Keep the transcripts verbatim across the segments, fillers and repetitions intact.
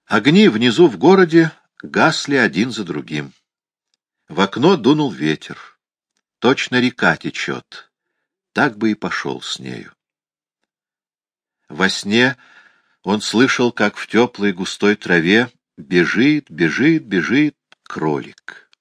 Огни внизу в городе гасли один за другим. В окно дунул ветер. Точно река течет. Так бы и пошел с нею. Во сне он слышал, как в теплой густой траве бежит, бежит, бежит кролик.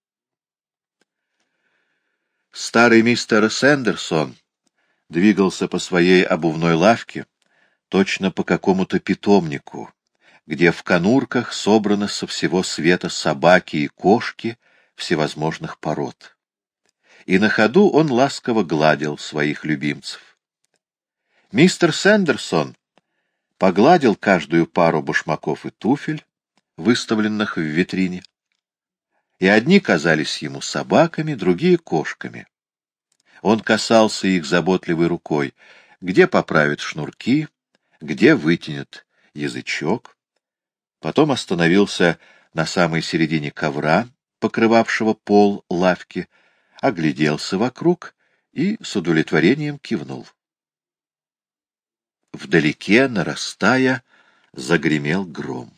Старый мистер Сэндерсон двигался по своей обувной лавке, точно по какому-то питомнику, где в конурках собраны со всего света собаки и кошки всевозможных пород. И на ходу он ласково гладил своих любимцев. Мистер Сэндерсон погладил каждую пару башмаков и туфель, выставленных в витрине, и одни казались ему собаками, другие — кошками. Он касался их заботливой рукой, где поправит шнурки, где вытянет язычок. Потом остановился на самой середине ковра, покрывавшего пол лавки, огляделся вокруг и с удовлетворением кивнул. Вдалеке, нарастая, загремел гром.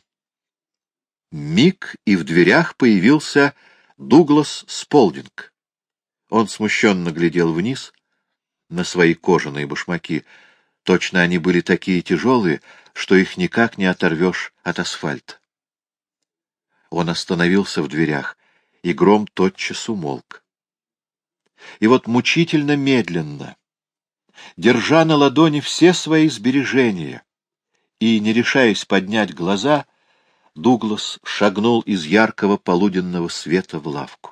Миг, и в дверях появился Дуглас Сполдинг. Он смущенно глядел вниз на свои кожаные башмаки. Точно они были такие тяжелые, что их никак не оторвешь от асфальта. Он остановился в дверях, и гром тотчас умолк. И вот мучительно медленно, держа на ладони все свои сбережения и не решаясь поднять глаза, Дуглас шагнул из яркого полуденного света в лавку.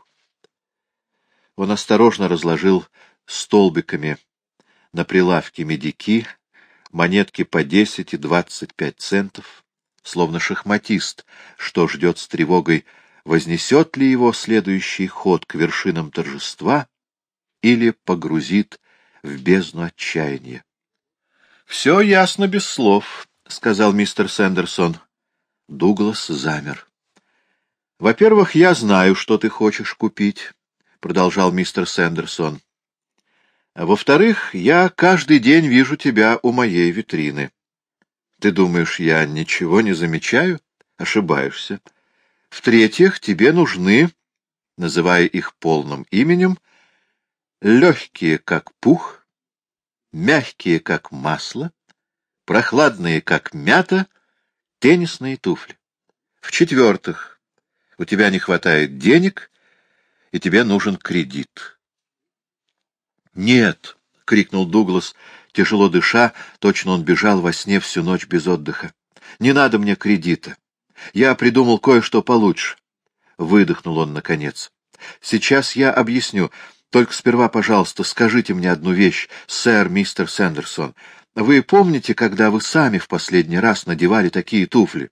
Он осторожно разложил столбиками на прилавке медики, монетки по десять и двадцать пять центов, словно шахматист, что ждет с тревогой, вознесет ли его следующий ход к вершинам торжества или погрузит в бездну отчаяния. — Все ясно без слов, — сказал мистер Сэндерсон. Дуглас замер. — Во-первых, я знаю, что ты хочешь купить, — продолжал мистер Сэндерсон. — Во-вторых, я каждый день вижу тебя у моей витрины. Ты думаешь, я ничего не замечаю? Ошибаешься. В-третьих, тебе нужны, называя их полным именем, легкие, как пух, мягкие, как масло, прохладные, как мята, теннисные туфли. В-четвертых, у тебя не хватает денег, и тебе нужен кредит. — Нет! — крикнул Дуглас, тяжело дыша, точно он бежал во сне всю ночь без отдыха. — Не надо мне кредита. Я придумал кое-что получше. Выдохнул он наконец. — Сейчас я объясню. Только сперва, пожалуйста, скажите мне одну вещь, сэр мистер Сэндерсон. Вы помните, когда вы сами в последний раз надевали такие туфли?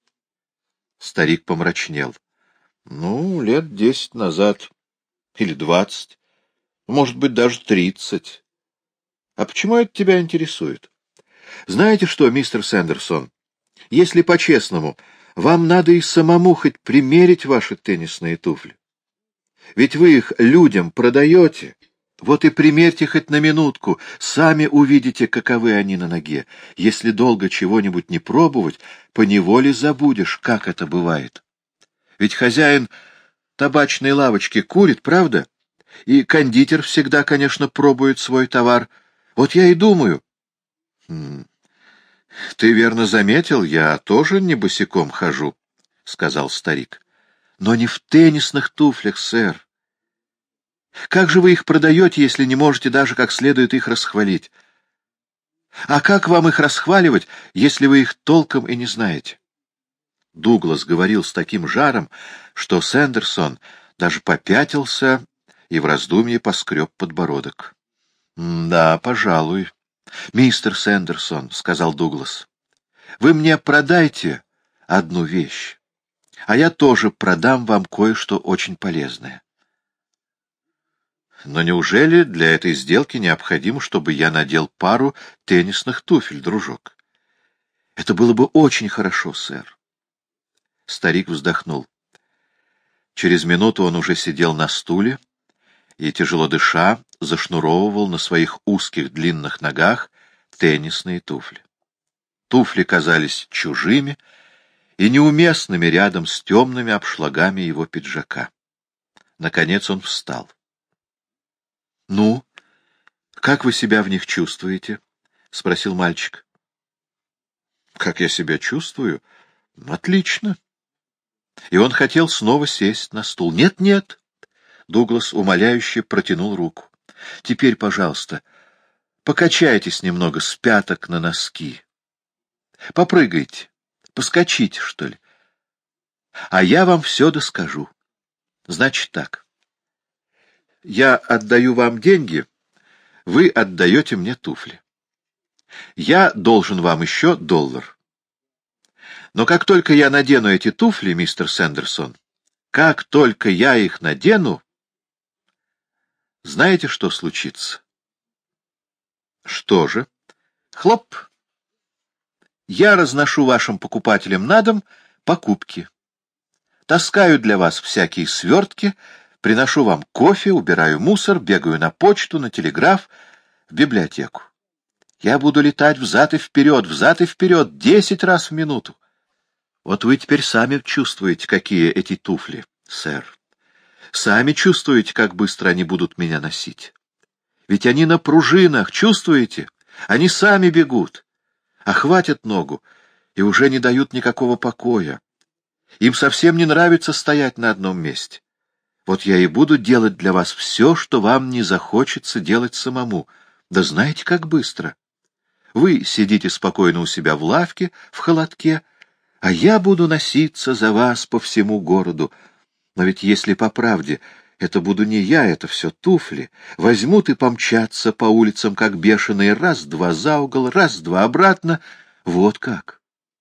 Старик помрачнел. — Ну, лет десять назад. Или двадцать. Может быть, даже тридцать. А почему это тебя интересует? Знаете что, мистер Сэндерсон, если по-честному, вам надо и самому хоть примерить ваши теннисные туфли. Ведь вы их людям продаете. Вот и примерьте хоть на минутку, сами увидите, каковы они на ноге. Если долго чего-нибудь не пробовать, поневоле забудешь, как это бывает. Ведь хозяин табачной лавочки курит, правда? И кондитер всегда, конечно, пробует свой товар. Вот я и думаю. Хм, — Ты верно заметил, я тоже не босиком хожу, — сказал старик. — Но не в теннисных туфлях, сэр. Как же вы их продаете, если не можете даже как следует их расхвалить? А как вам их расхваливать, если вы их толком и не знаете? Дуглас говорил с таким жаром, что Сэндерсон даже попятился и в раздумье поскреб подбородок. — Да, пожалуй. — Мистер Сэндерсон, — сказал Дуглас, — вы мне продайте одну вещь, а я тоже продам вам кое-что очень полезное. — Но неужели для этой сделки необходимо, чтобы я надел пару теннисных туфель, дружок? — Это было бы очень хорошо, сэр. Старик вздохнул. Через минуту он уже сидел на стуле и, тяжело дыша, зашнуровывал на своих узких длинных ногах теннисные туфли. Туфли казались чужими, и неуместными рядом с темными обшлагами его пиджака. Наконец он встал. — Ну, как вы себя в них чувствуете? — спросил мальчик. — Как я себя чувствую? — Отлично. И он хотел снова сесть на стул. «Нет, нет!» — Дуглас умоляюще протянул руку. «Теперь, пожалуйста, покачайтесь немного с пяток на носки. Попрыгайте, поскочите, что ли. А я вам все доскажу. Значит так. Я отдаю вам деньги, вы отдаете мне туфли. Я должен вам еще доллар. Но как только я надену эти туфли, мистер Сэндерсон, как только я их надену, знаете, что случится? Что же? Хлоп! Я разношу вашим покупателям на дом покупки. Таскаю для вас всякие свертки, приношу вам кофе, убираю мусор, бегаю на почту, на телеграф, в библиотеку. Я буду летать взад и вперед, взад и вперед, десять раз в минуту. Вот вы теперь сами чувствуете, какие эти туфли, сэр. Сами чувствуете, как быстро они будут меня носить. Ведь они на пружинах, чувствуете? Они сами бегут, охватят ногу и уже не дают никакого покоя. Им совсем не нравится стоять на одном месте. Вот я и буду делать для вас все, что вам не захочется делать самому. Да знаете, как быстро. Вы сидите спокойно у себя в лавке, в холодке, а я буду носиться за вас по всему городу. Но ведь если по правде, это буду не я, это все туфли. Возьмут и помчатся по улицам, как бешеные, раз-два за угол, раз-два обратно. Вот как.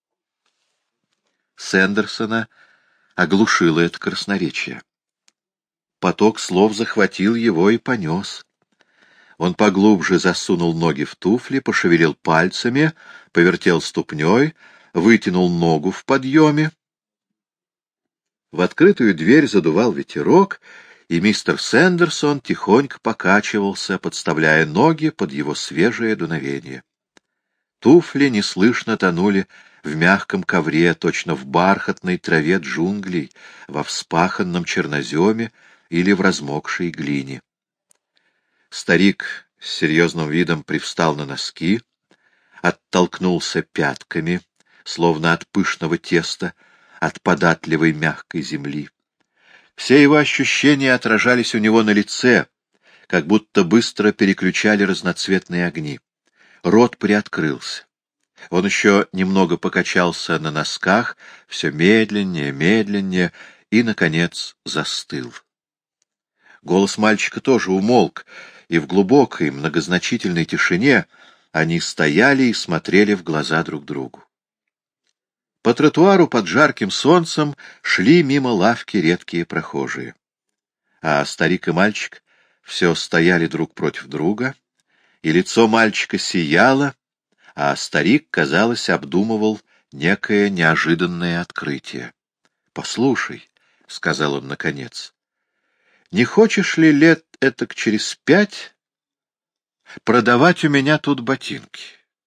Сэндерсона оглушило это красноречие. Поток слов захватил его и понес. Он поглубже засунул ноги в туфли, пошевелил пальцами, повертел ступней, вытянул ногу в подъеме. В открытую дверь задувал ветерок, и мистер Сэндерсон тихонько покачивался, подставляя ноги под его свежее дуновение. Туфли неслышно тонули в мягком ковре, точно в бархатной траве джунглей, во вспаханном черноземе или в размокшей глине. Старик с серьезным видом привстал на носки, оттолкнулся пятками, словно от пышного теста, от податливой мягкой земли. Все его ощущения отражались у него на лице, как будто быстро переключали разноцветные огни. Рот приоткрылся. Он еще немного покачался на носках, все медленнее, медленнее, и, наконец, застыл. Голос мальчика тоже умолк, и в глубокой, многозначительной тишине они стояли и смотрели в глаза друг другу. По тротуару под жарким солнцем шли мимо лавки редкие прохожие. А старик и мальчик все стояли друг против друга, и лицо мальчика сияло, а старик, казалось, обдумывал некое неожиданное открытие. — Послушай, — сказал он наконец, — не хочешь ли лет этак через пять продавать у меня тут ботинки?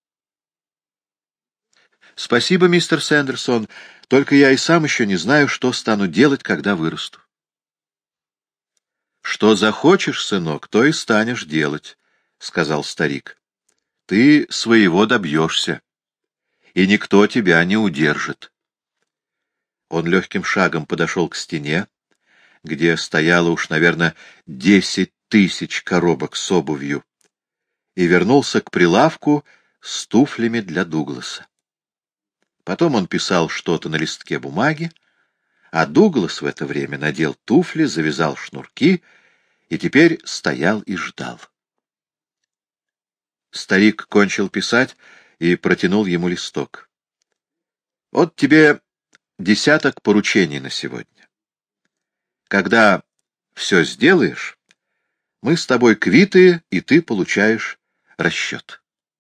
— Спасибо, мистер Сэндерсон, только я и сам еще не знаю, что стану делать, когда вырасту. — Что захочешь, сынок, то и станешь делать, — сказал старик. — Ты своего добьешься, и никто тебя не удержит. Он легким шагом подошел к стене, где стояло уж, наверное, десять тысяч коробок с обувью, и вернулся к прилавку с туфлями для Дугласа. Потом он писал что-то на листке бумаги, а Дуглас в это время надел туфли, завязал шнурки и теперь стоял и ждал. Старик кончил писать и протянул ему листок. — Вот тебе десяток поручений на сегодня. Когда все сделаешь, мы с тобой квиты, и ты получаешь расчет.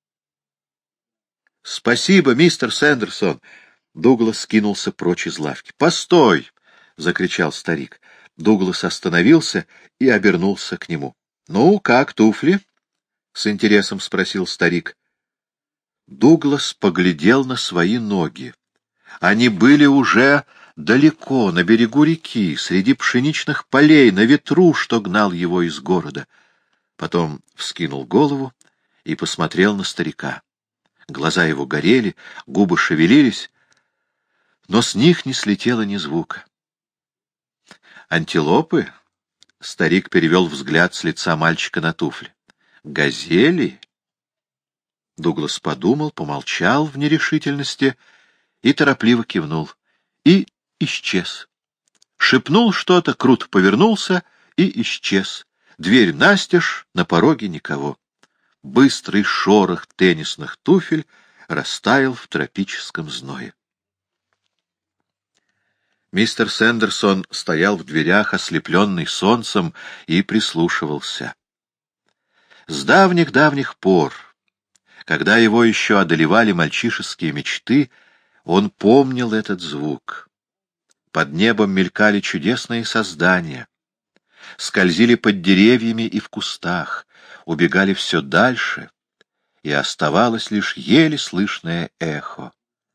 — Спасибо, мистер Сэндерсон! Дуглас скинулся прочь из лавки. — Постой! — закричал старик. Дуглас остановился и обернулся к нему. — Ну, как туфли? — с интересом спросил старик. Дуглас поглядел на свои ноги, Они были уже далеко, на берегу реки, среди пшеничных полей, на ветру, что гнал его из города. Потом вскинул голову и посмотрел на старика. Глаза его горели, губы шевелились, но с них не слетело ни звука. «Антилопы?» — старик перевел взгляд с лица мальчика на туфли. «Газели?» Дуглас подумал, помолчал в нерешительности и торопливо кивнул. И исчез. Шепнул что-то, круто повернулся и исчез. Дверь настежь, на пороге никого. Быстрый шорох теннисных туфель растаял в тропическом зное. Мистер Сэндерсон стоял в дверях, ослепленный солнцем, и прислушивался. С давних-давних пор, когда его еще одолевали мальчишеские мечты, он помнил этот звук. Под небом мелькали чудесные создания, скользили под деревьями и в кустах, убегали все дальше, и оставалось лишь еле слышное эхо.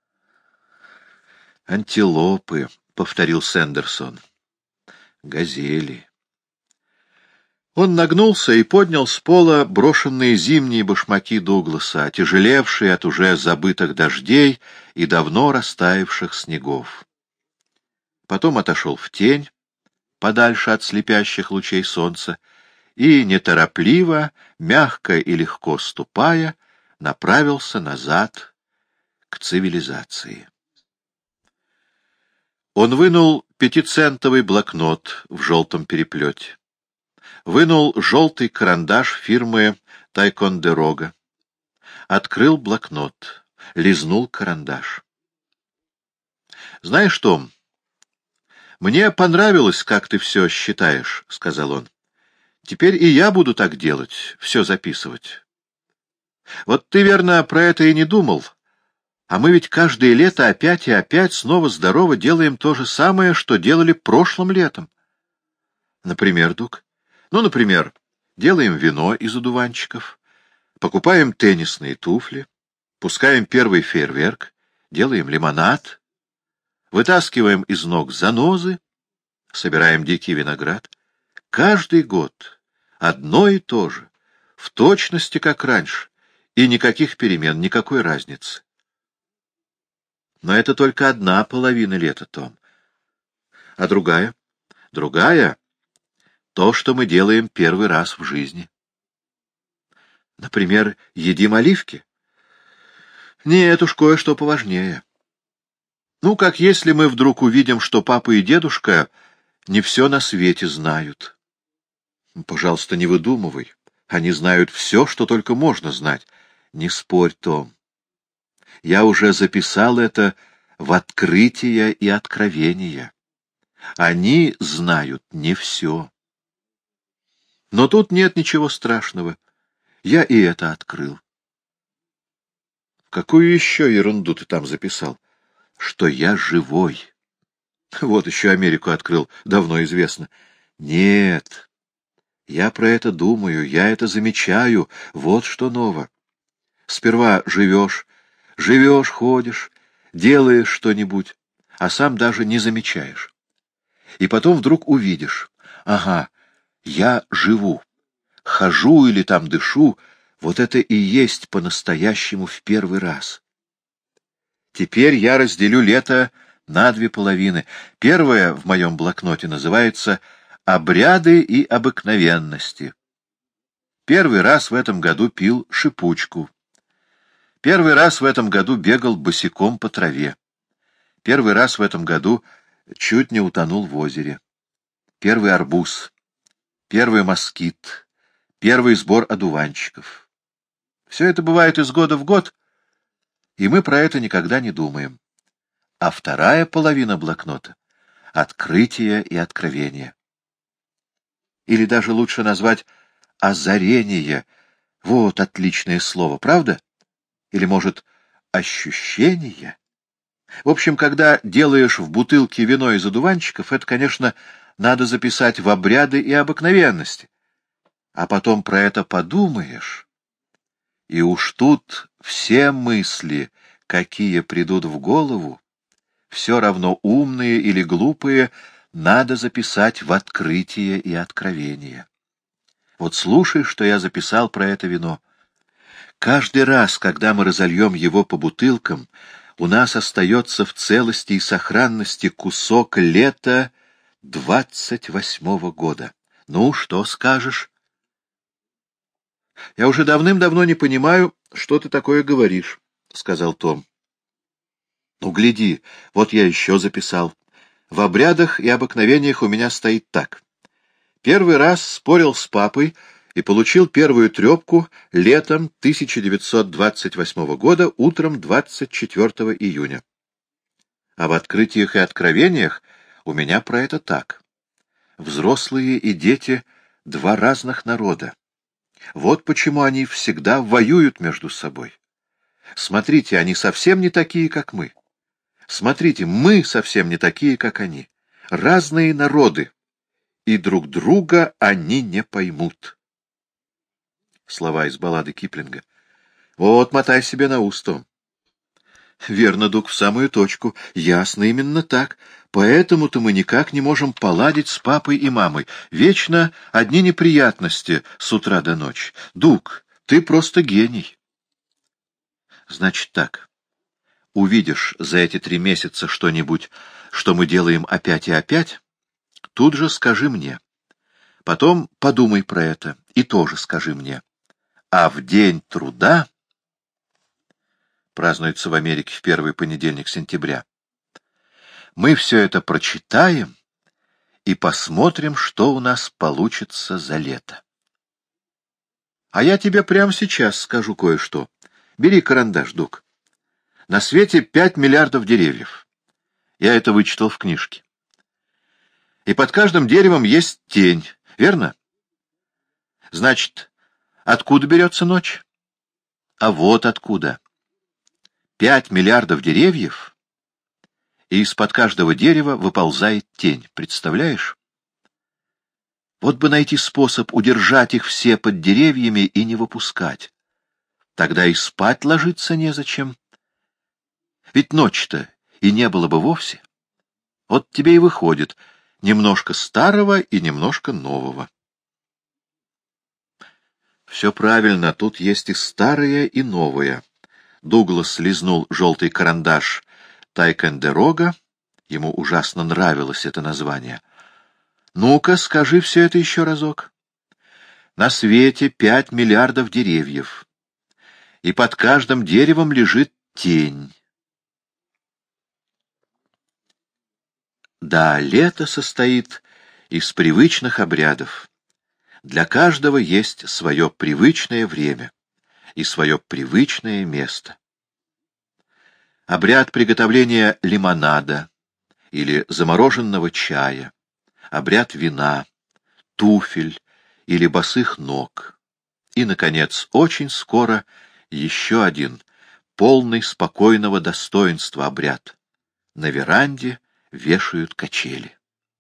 «Антилопы», — повторил Сэндерсон, — «газели». Он нагнулся и поднял с пола брошенные зимние башмаки Дугласа, отяжелевшие от уже забытых дождей и давно растаявших снегов. Потом отошел в тень, подальше от слепящих лучей солнца, и неторопливо, мягко и легко ступая, направился назад к цивилизации. Он вынул пятицентовый блокнот в желтом переплете, вынул желтый карандаш фирмы Тайкондерога, открыл блокнот, лизнул карандаш. «Знаешь, Том, мне понравилось, как ты все считаешь», — сказал он. «Теперь и я буду так делать, все записывать. Вот ты, верно, про это и не думал, а мы ведь каждое лето опять и опять снова здорово делаем то же самое, что делали прошлым летом. Например, Дуг? Ну, например, делаем вино из одуванчиков, покупаем теннисные туфли, пускаем первый фейерверк, делаем лимонад, вытаскиваем из ног занозы, собираем дикий виноград. Каждый год одно и то же, в точности, как раньше, и никаких перемен, никакой разницы. Но это только одна половина лета, Том. А другая? Другая — то, что мы делаем первый раз в жизни. Например, едим оливки? Нет уж, кое-что поважнее. Ну, как если мы вдруг увидим, что папа и дедушка не все на свете знают. Пожалуйста, не выдумывай. Они знают все, что только можно знать. Не спорь, Том. Я уже записал это в открытия и откровения. Они знают не все. Но тут нет ничего страшного. Я и это открыл. Какую еще ерунду ты там записал? Что я живой. Вот еще Америку открыл, давно известно. Нет, я про это думаю, я это замечаю. Вот что ново. Сперва живешь, живешь, ходишь, делаешь что-нибудь, а сам даже не замечаешь. И потом вдруг увидишь. Ага, я живу, хожу или там дышу, вот это и есть по-настоящему в первый раз. Теперь я разделю лето на две половины. Первая в моем блокноте называется «Обряды и обыкновенности». Первый раз в этом году пил шипучку. Первый раз в этом году бегал босиком по траве. Первый раз в этом году чуть не утонул в озере. Первый арбуз. Первый москит. Первый сбор одуванчиков. Все это бывает из года в год, и мы про это никогда не думаем. А вторая половина блокнота — открытие и откровение. Или даже лучше назвать озарение. Вот отличное слово, правда? Или, может, ощущение? В общем, когда делаешь в бутылке вино из одуванчиков, это, конечно, надо записать в обряды и обыкновенности. А потом про это подумаешь, и уж тут все мысли, какие придут в голову, все равно умные или глупые, надо записать в открытие и откровение. Вот слушай, что я записал про это вино. Каждый раз, когда мы разольем его по бутылкам, у нас остается в целости и сохранности кусок лета двадцать восьмого года. Ну, что скажешь? — Я уже давным-давно не понимаю, что ты такое говоришь, — сказал Том. — Ну, гляди, вот я еще записал. В обрядах и обыкновениях у меня стоит так. Первый раз спорил с папой и получил первую трепку летом тысяча девятьсот двадцать восьмого года, утром двадцать четвёртого июня. А в открытиях и откровениях у меня про это так. Взрослые и дети — два разных народа. Вот почему они всегда воюют между собой. Смотрите, они совсем не такие, как мы. Смотрите, мы совсем не такие, как они. Разные народы, и друг друга они не поймут. Слова из баллады Киплинга. Вот, мотай себе на ус, Том. Верно, Дуг, в самую точку. Ясно, именно так. Поэтому-то мы никак не можем поладить с папой и мамой. Вечно одни неприятности с утра до ночи. Дуг, ты просто гений. Значит так. Увидишь за эти три месяца что-нибудь, что мы делаем опять и опять, тут же скажи мне. Потом подумай про это и тоже скажи мне. А в день труда, празднуется в Америке в первый понедельник сентября, мы все это прочитаем и посмотрим, что у нас получится за лето. А я тебе прямо сейчас скажу кое-что. Бери карандаш, Дуг. На свете пять миллиардов деревьев. Я это вычитал в книжке. И под каждым деревом есть тень, верно? Значит, откуда берется ночь? А вот откуда. Пять миллиардов деревьев, и из-под каждого дерева выползает тень. Представляешь? Вот бы найти способ удержать их все под деревьями и не выпускать. Тогда и спать ложиться незачем. Ведь ночь-то и не было бы вовсе. Вот тебе и выходит немножко старого и немножко нового. Все правильно, тут есть и старое, и новое. Дуглас лизнул желтый карандаш Тайкандерога. Ему ужасно нравилось это название. Ну-ка, скажи все это еще разок. На свете пять миллиардов деревьев, и под каждым деревом лежит тень. Да, лето состоит из привычных обрядов. Для каждого есть свое привычное время и свое привычное место. Обряд приготовления лимонада или замороженного чая, обряд вина, туфель или босых ног. И, наконец, очень скоро еще один, полный спокойного достоинства обряд. На веранде вешают качели.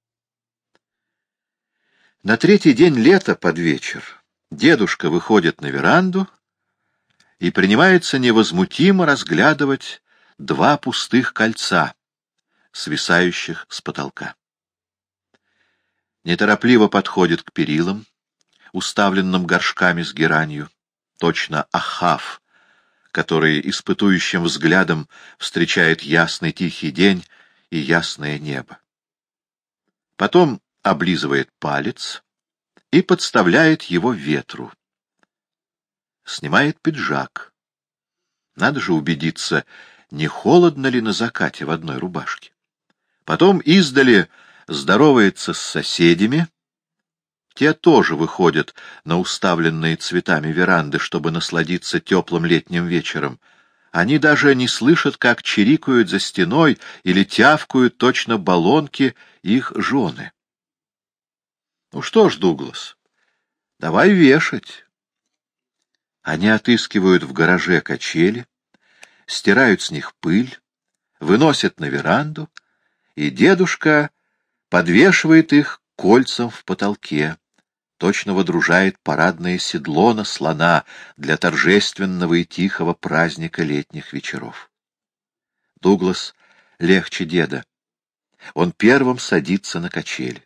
На третий день лета под вечер дедушка выходит на веранду и принимается невозмутимо разглядывать два пустых кольца, свисающих с потолка. Неторопливо подходит к перилам, уставленным горшками с геранью, точно Ахав, который испытующим взглядом встречает ясный тихий день и ясное небо. Потом облизывает палец и подставляет его ветру. Снимает пиджак. Надо же убедиться, не холодно ли на закате в одной рубашке. Потом издали здоровается с соседями. Те тоже выходят на уставленные цветами веранды, чтобы насладиться теплым летним вечером. Они даже не слышат, как чирикают за стеной или тявкают точно баллонки их жены. Ну что ж, Дуглас, давай вешать. Они отыскивают в гараже качели, стирают с них пыль, выносят на веранду, и дедушка подвешивает их кольцам в потолке, точно водружает парадное седло на слона для торжественного и тихого праздника летних вечеров. Дуглас легче деда. Он первым садится на качели.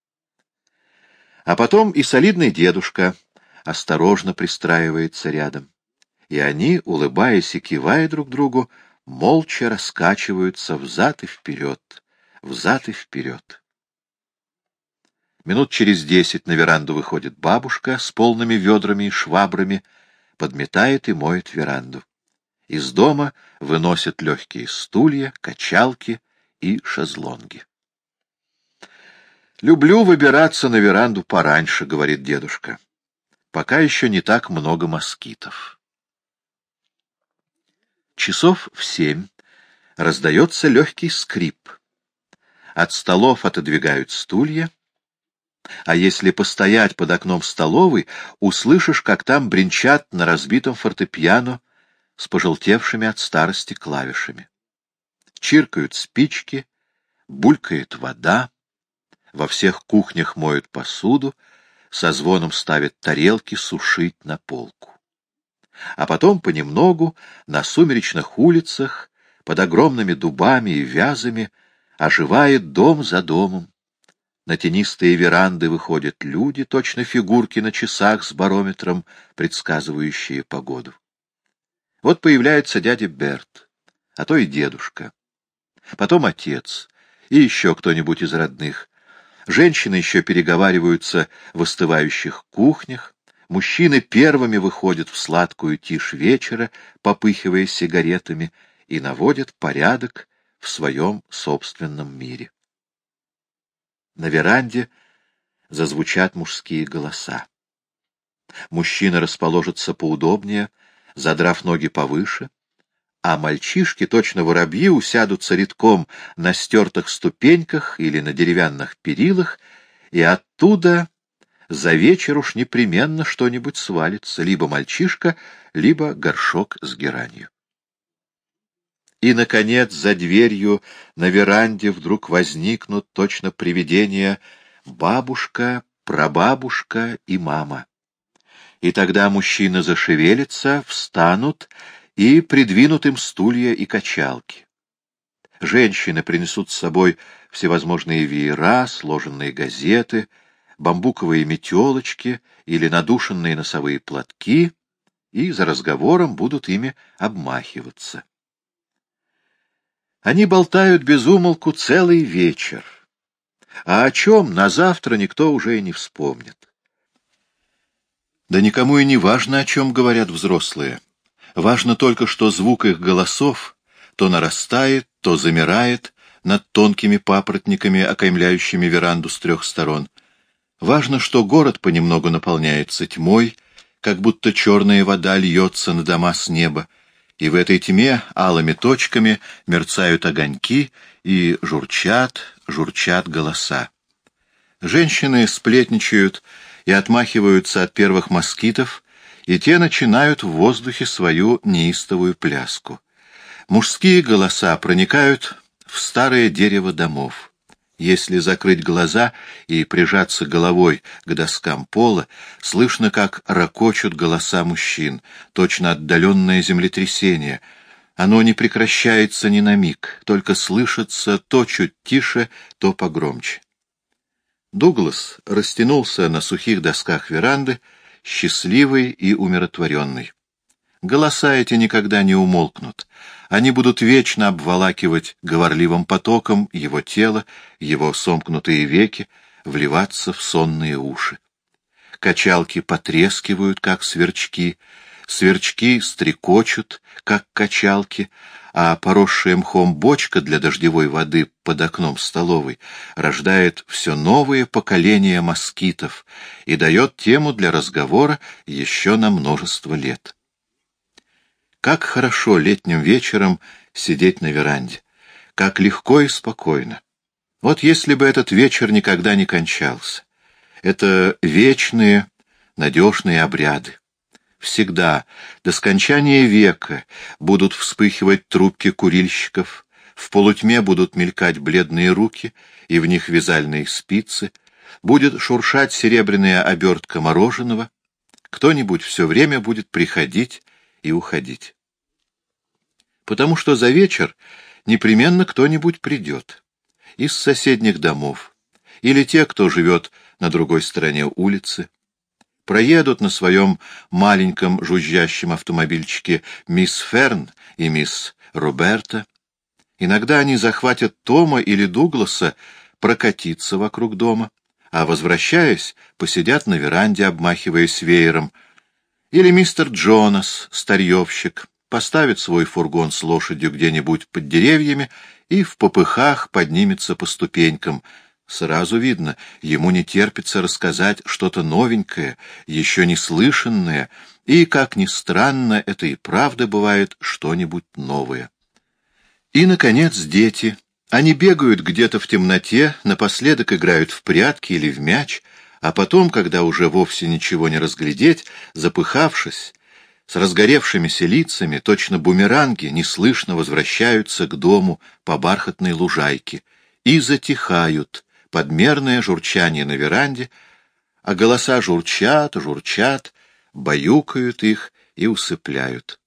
А потом и солидный дедушка осторожно пристраивается рядом. И они, улыбаясь и кивая друг другу, молча раскачиваются взад и вперед, взад и вперед. Минут через десять на веранду выходит бабушка с полными ведрами и швабрами, подметает и моет веранду. Из дома выносят легкие стулья, качалки и шезлонги. «Люблю выбираться на веранду пораньше», — говорит дедушка. «Пока еще не так много москитов». Часов в семь раздается легкий скрип. От столов отодвигают стулья, а если постоять под окном столовой, услышишь, как там бренчат на разбитом фортепиано с пожелтевшими от старости клавишами. Чиркают спички, булькает вода, во всех кухнях моют посуду, со звоном ставят тарелки сушить на полку. А потом понемногу на сумеречных улицах, под огромными дубами и вязами, оживает дом за домом. На тенистые веранды выходят люди, точно фигурки на часах с барометром, предсказывающие погоду. Вот появляется дядя Берт, а то и дедушка. Потом отец и еще кто-нибудь из родных. Женщины еще переговариваются в остывающих кухнях. Мужчины первыми выходят в сладкую тишь вечера, попыхивая сигаретами, и наводят порядок в своем собственном мире. На веранде зазвучат мужские голоса. Мужчины расположатся поудобнее, задрав ноги повыше, а мальчишки, точно воробьи, усядутся редком на стертых ступеньках или на деревянных перилах, и оттуда за вечер уж непременно что-нибудь свалится, либо мальчишка, либо горшок с геранью. И, наконец, за дверью на веранде вдруг возникнут точно привидения бабушка, прабабушка и мама. И тогда мужчины зашевелятся, встанут и придвинут им стулья и качалки. Женщины принесут с собой всевозможные веера, сложенные газеты, бамбуковые метелочки или надушенные носовые платки, и за разговором будут ими обмахиваться. Они болтают без умолку целый вечер, а о чем на завтра никто уже и не вспомнит. Да никому и не важно, о чем говорят взрослые. Важно только, что звук их голосов то нарастает, то замирает над тонкими папоротниками, окаймляющими веранду с трех сторон. Важно, что город понемногу наполняется тьмой, как будто черная вода льется на дома с неба, и в этой тьме алыми точками мерцают огоньки и журчат, журчат голоса. Женщины сплетничают и отмахиваются от первых москитов, и те начинают в воздухе свою неистовую пляску. Мужские голоса проникают в старое дерево домов. Если закрыть глаза и прижаться головой к доскам пола, слышно, как ракочут голоса мужчин, точно отдаленное землетрясение. Оно не прекращается ни на миг, только слышится то чуть тише, то погромче. Дуглас растянулся на сухих досках веранды, счастливый и умиротворенный. Голоса эти никогда не умолкнут. Они будут вечно обволакивать говорливым потоком его тело, его сомкнутые веки, вливаться в сонные уши. Качалки потрескивают, как сверчки, сверчки стрекочут, как качалки, а поросшая мхом бочка для дождевой воды под окном столовой рождает все новые поколения москитов и дает тему для разговора еще на множество лет. Как хорошо летним вечером сидеть на веранде, как легко и спокойно. Вот если бы этот вечер никогда не кончался. Это вечные, надежные обряды. Всегда, до скончания века, будут вспыхивать трубки курильщиков, в полутьме будут мелькать бледные руки, и в них вязальные спицы, будет шуршать серебряная обертка мороженого, кто-нибудь все время будет приходить и уходить. Потому что за вечер непременно кто-нибудь придет из соседних домов, или те, кто живет на другой стороне улицы. Проедут на своем маленьком жужжащем автомобильчике мисс Ферн и мисс Роберта. Иногда они захватят Тома или Дугласа прокатиться вокруг дома, а, возвращаясь, посидят на веранде, обмахиваясь веером. Или мистер Джонас, старьевщик, поставит свой фургон с лошадью где-нибудь под деревьями и в попыхах поднимется по ступенькам. Сразу видно, ему не терпится рассказать что-то новенькое, еще не слышанное, и, как ни странно, это и правда бывает что-нибудь новое. И, наконец, дети. Они бегают где-то в темноте, напоследок играют в прятки или в мяч, а потом, когда уже вовсе ничего не разглядеть, запыхавшись, с разгоревшимися лицами, точно бумеранги, неслышно возвращаются к дому по бархатной лужайке и затихают под мерное журчание на веранде, а голоса журчат, журчат, баюкают их и усыпляют.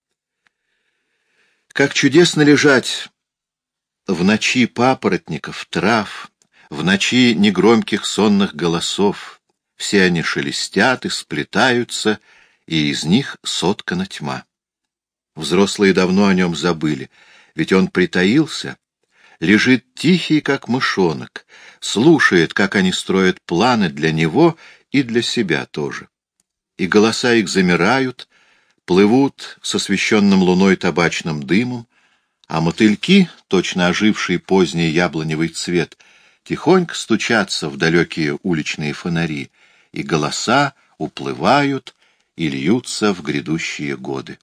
Как чудесно лежать в ночи папоротников, трав, в ночи негромких сонных голосов. Все они шелестят и сплетаются, и из них соткана тьма. Взрослые давно о нем забыли, ведь он притаился, лежит тихий, как мышонок, слушает, как они строят планы для него и для себя тоже. И голоса их замирают, плывут с освещенным луной табачным дымом, а мотыльки, точно оживший поздний яблоневый цвет, тихонько стучатся в далекие уличные фонари, и голоса уплывают и льются в грядущие годы.